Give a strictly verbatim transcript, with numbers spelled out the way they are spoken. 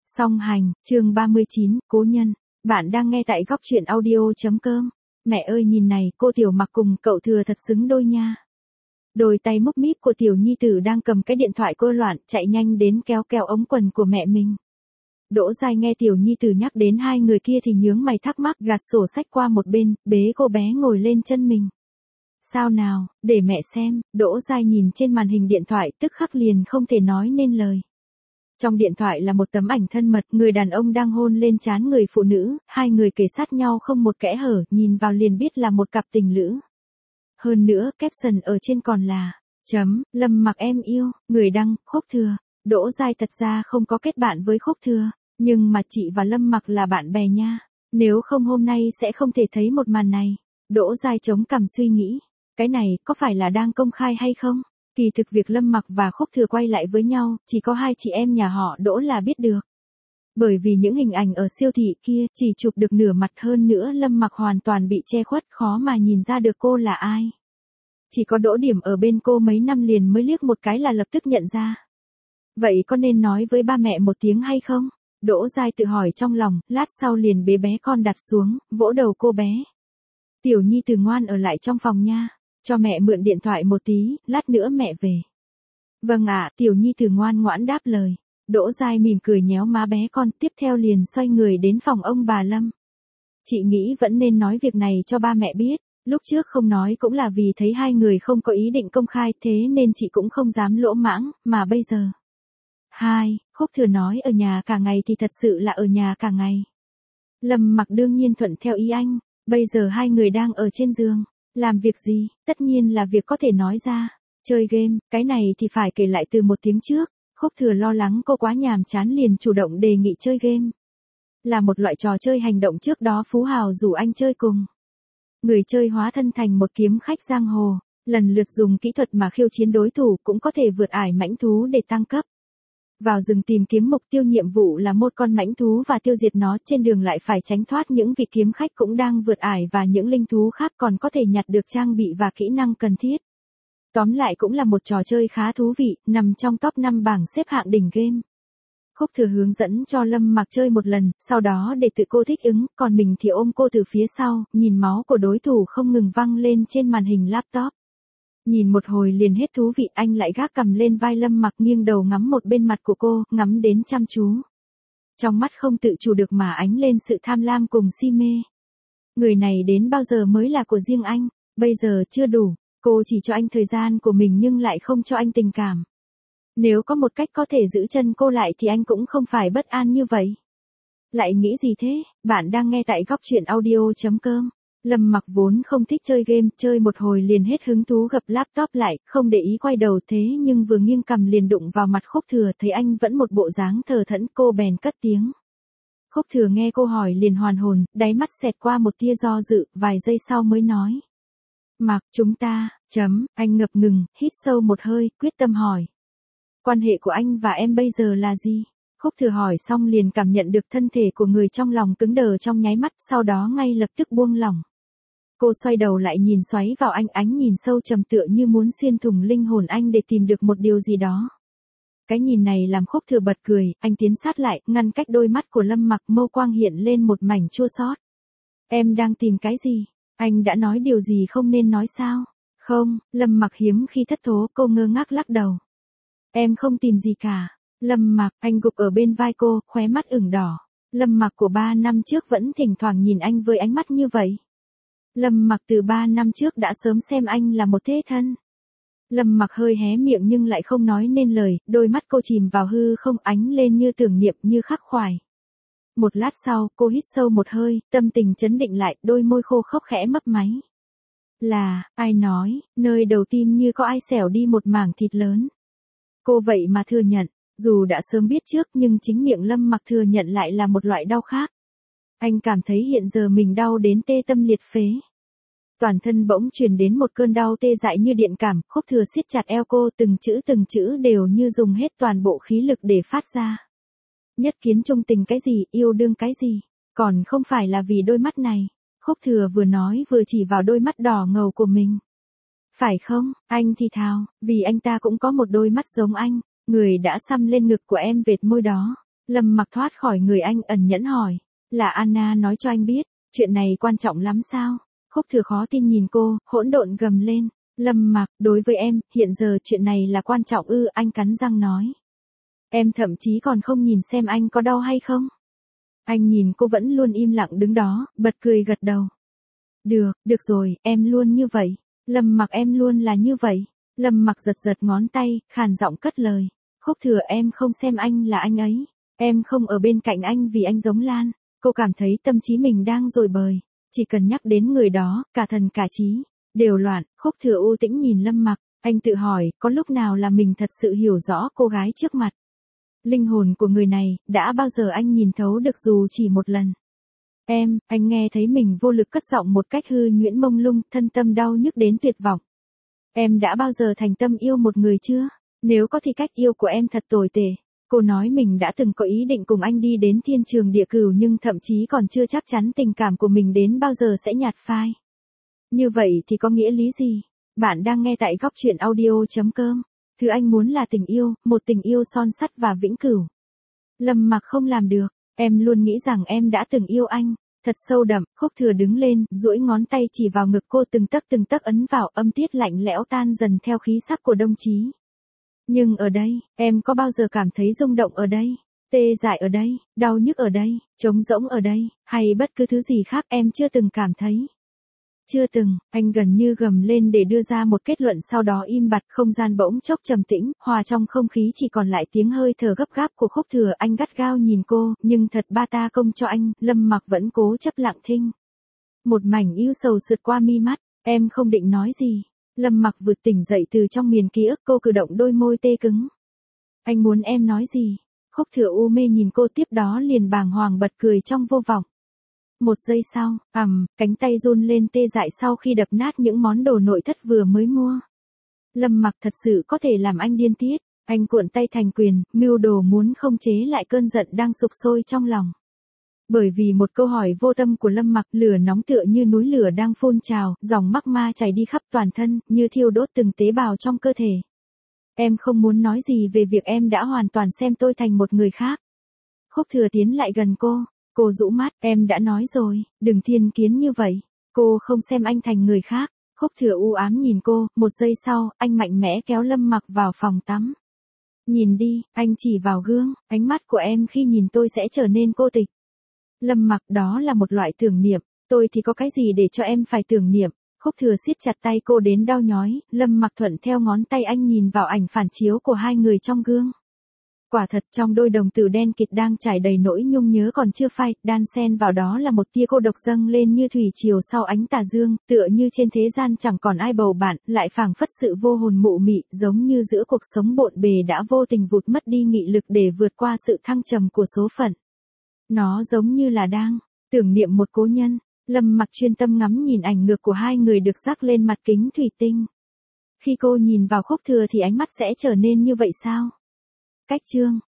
Song hành, chương ba mươi chín, cố nhân. Bạn đang nghe tại góc truyện audio.com. Mẹ ơi nhìn này, cô Tiểu Mặc cùng cậu Thừa thật xứng đôi nha. Đôi tay múc míp của Tiểu Nhi Tử đang cầm cái điện thoại cô loạn, chạy nhanh đến kéo kéo ống quần của mẹ mình. Đỗ Giai nghe Tiểu Nhi Tử nhắc đến hai người kia thì nhướng mày thắc mắc, gạt sổ sách qua một bên, bế cô bé ngồi lên chân mình. Sao nào, để mẹ xem. Đỗ Giai nhìn trên màn hình điện thoại tức khắc liền không thể nói nên lời. Trong điện thoại là một tấm ảnh thân mật, người đàn ông đang hôn lên trán người phụ nữ, hai người kề sát nhau không một kẽ hở, nhìn vào liền biết là một cặp tình lữ. Hơn nữa, caption ở trên còn là, chấm, Lâm Mặc em yêu, người đăng, Khúc Thừa. Đỗ Giai thật ra không có kết bạn với Khúc Thừa, nhưng mà chị và Lâm Mặc là bạn bè nha. Nếu không hôm nay sẽ không thể thấy một màn này. Đỗ Giai chống cằm suy nghĩ, cái này có phải là đang công khai hay không? Kỳ thực việc Lâm Mặc và Khúc Thừa quay lại với nhau, chỉ có hai chị em nhà họ Đỗ là biết được. Bởi vì những hình ảnh ở siêu thị kia chỉ chụp được nửa mặt, hơn nữa Lâm Mặc hoàn toàn bị che khuất, khó mà nhìn ra được cô là ai. Chỉ có Đỗ Điểm ở bên cô mấy năm liền mới liếc một cái là lập tức nhận ra. Vậy có nên nói với ba mẹ một tiếng hay không? Đỗ Giai tự hỏi trong lòng, lát sau liền bế bé con đặt xuống, vỗ đầu cô bé. Tiểu Nhi Tử ngoan ở lại trong phòng nha. Cho mẹ mượn điện thoại một tí, lát nữa mẹ về. Vâng ạ, Tiểu Nhi Tử ngoan ngoãn đáp lời. Đỗ Giai mỉm cười nhéo má bé con, tiếp theo liền xoay người đến phòng ông bà Lâm. Chị nghĩ vẫn nên nói việc này cho ba mẹ biết, lúc trước không nói cũng là vì thấy hai người không có ý định công khai, thế nên chị cũng không dám lỗ mãng, mà bây giờ. Hai, Khúc Thừa nói ở nhà cả ngày thì thật sự là ở nhà cả ngày. Lâm Mặc đương nhiên thuận theo ý anh, bây giờ hai người đang ở trên giường. Làm việc gì, tất nhiên là việc có thể nói ra. Chơi game, cái này thì phải kể lại từ một tiếng trước. Khúc Thừa lo lắng cô quá nhàm chán liền chủ động đề nghị chơi game. Là một loại trò chơi hành động, trước đó Phú Hào rủ anh chơi cùng. Người chơi hóa thân thành một kiếm khách giang hồ, lần lượt dùng kỹ thuật mà khiêu chiến đối thủ, cũng có thể vượt ải mãnh thú để tăng cấp. Vào rừng tìm kiếm mục tiêu, nhiệm vụ là một con mãnh thú và tiêu diệt nó, trên đường lại phải tránh thoát những vị kiếm khách cũng đang vượt ải và những linh thú khác, còn có thể nhặt được trang bị và kỹ năng cần thiết. Tóm lại cũng là một trò chơi khá thú vị, nằm trong top năm bảng xếp hạng đỉnh game. Khúc Thừa hướng dẫn cho Lâm Mặc chơi một lần, sau đó để tự cô thích ứng, còn mình thì ôm cô từ phía sau, nhìn máu của đối thủ không ngừng văng lên trên màn hình laptop. Nhìn một hồi liền hết thú vị, anh lại gác cầm lên vai Lâm Mặc, nghiêng đầu ngắm một bên mặt của cô, ngắm đến chăm chú. Trong mắt không tự chủ được mà ánh lên sự tham lam cùng si mê. Người này đến bao giờ mới là của riêng anh, bây giờ chưa đủ, cô chỉ cho anh thời gian của mình nhưng lại không cho anh tình cảm. Nếu có một cách có thể giữ chân cô lại thì anh cũng không phải bất an như vậy. Lại nghĩ gì thế, bạn đang nghe tại góc truyện audio.com. Lâm Mặc vốn không thích chơi game, chơi một hồi liền hết hứng thú, gập laptop lại, không để ý quay đầu, thế nhưng vừa nghiêng cầm liền đụng vào mặt Khúc Thừa, thấy anh vẫn một bộ dáng thờ thẫn, cô bèn cất tiếng. Khúc Thừa nghe cô hỏi liền hoàn hồn, đáy mắt xẹt qua một tia do dự, vài giây sau mới nói. Mặc, chúng ta, chấm, anh ngập ngừng, hít sâu một hơi, quyết tâm hỏi. Quan hệ của anh và em bây giờ là gì? Khúc Thừa hỏi xong liền cảm nhận được thân thể của người trong lòng cứng đờ trong nháy mắt, sau đó ngay lập tức buông lỏng. Cô xoay đầu lại nhìn xoáy vào anh, ánh nhìn sâu trầm tựa như muốn xuyên thủng linh hồn anh để tìm được một điều gì đó. Cái nhìn này làm Khúc Thừa bật cười, anh tiến sát lại, ngăn cách đôi mắt của Lâm Mặc, mâu quang hiện lên một mảnh chua xót. Em đang tìm cái gì? Anh đã nói điều gì không nên nói sao? Không, Lâm Mặc hiếm khi thất thố, cô ngơ ngác lắc đầu. Em không tìm gì cả. Lâm Mặc, anh gục ở bên vai cô, khóe mắt ửng đỏ. Lâm Mặc của ba năm trước vẫn thỉnh thoảng nhìn anh với ánh mắt như vậy. Lâm Mặc từ ba năm trước đã sớm xem anh là một thế thân. Lâm Mặc hơi hé miệng nhưng lại không nói nên lời, đôi mắt cô chìm vào hư không, ánh lên như tưởng niệm, như khắc khoải. Một lát sau, cô hít sâu một hơi, tâm tình chấn định lại, đôi môi khô khốc khẽ mấp máy. Là, ai nói, nơi đầu tim như có ai xẻo đi một mảng thịt lớn. Cô vậy mà thừa nhận, dù đã sớm biết trước nhưng chính miệng Lâm Mặc thừa nhận lại là một loại đau khác. Anh cảm thấy hiện giờ mình đau đến tê tâm liệt phế. Toàn thân bỗng truyền đến một cơn đau tê dại như điện cảm, Khúc Thừa siết chặt eo cô, từng chữ từng chữ đều như dùng hết toàn bộ khí lực để phát ra. Nhất kiến chung tình cái gì, yêu đương cái gì, còn không phải là vì đôi mắt này. Khúc Thừa vừa nói vừa chỉ vào đôi mắt đỏ ngầu của mình. Phải không, anh thì thào, vì anh ta cũng có một đôi mắt giống anh. Người đã xăm lên ngực của em vệt môi đó, Lâm Mặc thoát khỏi người anh ẩn nhẫn hỏi. Là Anna nói cho anh biết, chuyện này quan trọng lắm sao? Khúc Thừa khó tin nhìn cô, hỗn độn gầm lên. Lâm Mặc, đối với em, hiện giờ chuyện này là quan trọng ư? Anh cắn răng nói. Em thậm chí còn không nhìn xem anh có đau hay không. Anh nhìn cô vẫn luôn im lặng đứng đó, bật cười gật đầu. Được, được rồi, em luôn như vậy. Lâm Mặc em luôn là như vậy. Lâm Mặc giật giật ngón tay, khàn giọng cất lời. Khúc Thừa em không xem anh là anh ấy. Em không ở bên cạnh anh vì anh giống Lan. Cô cảm thấy tâm trí mình đang dồi bời. Chỉ cần nhắc đến người đó, cả thần cả trí đều loạn. Khúc Thừa u tĩnh nhìn Lâm Mặc, anh tự hỏi, có lúc nào là mình thật sự hiểu rõ cô gái trước mặt. Linh hồn của người này, đã bao giờ anh nhìn thấu được dù chỉ một lần. Em, anh nghe thấy mình vô lực cất giọng một cách hư nhuyễn mông lung, thân tâm đau nhức đến tuyệt vọng. Em đã bao giờ thành tâm yêu một người chưa? Nếu có thì cách yêu của em thật tồi tệ. Cô nói mình đã từng có ý định cùng anh đi đến thiên trường địa cửu nhưng thậm chí còn chưa chắc chắn tình cảm của mình đến bao giờ sẽ nhạt phai. Như vậy thì có nghĩa lý gì? Bạn đang nghe tại góc truyện audio chấm com. Thứ anh muốn là tình yêu, một tình yêu son sắt và vĩnh cửu. Lâm Mặc không làm được, em luôn nghĩ rằng em đã từng yêu anh. Thật sâu đậm, Khúc Thừa đứng lên, duỗi ngón tay chỉ vào ngực cô từng tấc từng tấc ấn vào, âm tiết lạnh lẽo tan dần theo khí sắc của đồng chí. Nhưng ở đây, em có bao giờ cảm thấy rung động ở đây, tê dại ở đây, đau nhức ở đây, trống rỗng ở đây, hay bất cứ thứ gì khác em chưa từng cảm thấy? Chưa từng, anh gần như gầm lên để đưa ra một kết luận sau đó im bặt, không gian bỗng chốc trầm tĩnh, hòa trong không khí chỉ còn lại tiếng hơi thở gấp gáp của Khúc Thừa. Anh gắt gao nhìn cô, nhưng thật ba ta công cho anh, Lâm Mặc vẫn cố chấp lặng thinh. Một mảnh ưu sầu sượt qua mi mắt, em không định nói gì. Lâm Mặc vụt tỉnh dậy từ trong miền ký ức, cô cử động đôi môi tê cứng. Anh muốn em nói gì? Khúc Thừa u mê nhìn cô, tiếp đó liền bàng hoàng bật cười trong vô vọng. Một giây sau, ầm, cánh tay run lên tê dại sau khi đập nát những món đồ nội thất vừa mới mua. Lâm Mặc thật sự có thể làm anh điên tiết. Anh cuộn tay thành quyền, mưu đồ muốn không chế lại cơn giận đang sục sôi trong lòng. Bởi vì một câu hỏi vô tâm của Lâm Mặc, lửa nóng tựa như núi lửa đang phun trào, dòng magma chảy đi khắp toàn thân, như thiêu đốt từng tế bào trong cơ thể. Em không muốn nói gì về việc em đã hoàn toàn xem tôi thành một người khác. Khúc Thừa tiến lại gần cô. Cô rũ mắt, em đã nói rồi, đừng thiên kiến như vậy. Cô không xem anh thành người khác. Khúc Thừa u ám nhìn cô, một giây sau, anh mạnh mẽ kéo Lâm Mặc vào phòng tắm. Nhìn đi, anh chỉ vào gương, ánh mắt của em khi nhìn tôi sẽ trở nên cô tịch. Lâm Mặc, đó là một loại tưởng niệm, tôi thì có cái gì để cho em phải tưởng niệm. Khúc Thừa siết chặt tay cô đến đau nhói, Lâm Mặc thuận theo ngón tay anh nhìn vào ảnh phản chiếu của hai người trong gương. Quả thật trong đôi đồng tử đen kịt đang trải đầy nỗi nhung nhớ còn chưa phai, đan xen vào đó là một tia cô độc dâng lên như thủy triều sau ánh tà dương, tựa như trên thế gian chẳng còn ai bầu bạn, lại phảng phất sự vô hồn mụ mị, giống như giữa cuộc sống bộn bề đã vô tình vụt mất đi nghị lực để vượt qua sự thăng trầm của số phận. Nó giống như là đang tưởng niệm một cố nhân. Lâm Mặc chuyên tâm ngắm nhìn ảnh ngược của hai người được rắc lên mặt kính thủy tinh. Khi cô nhìn vào Khúc Thừa thì ánh mắt sẽ trở nên như vậy sao? Cách chương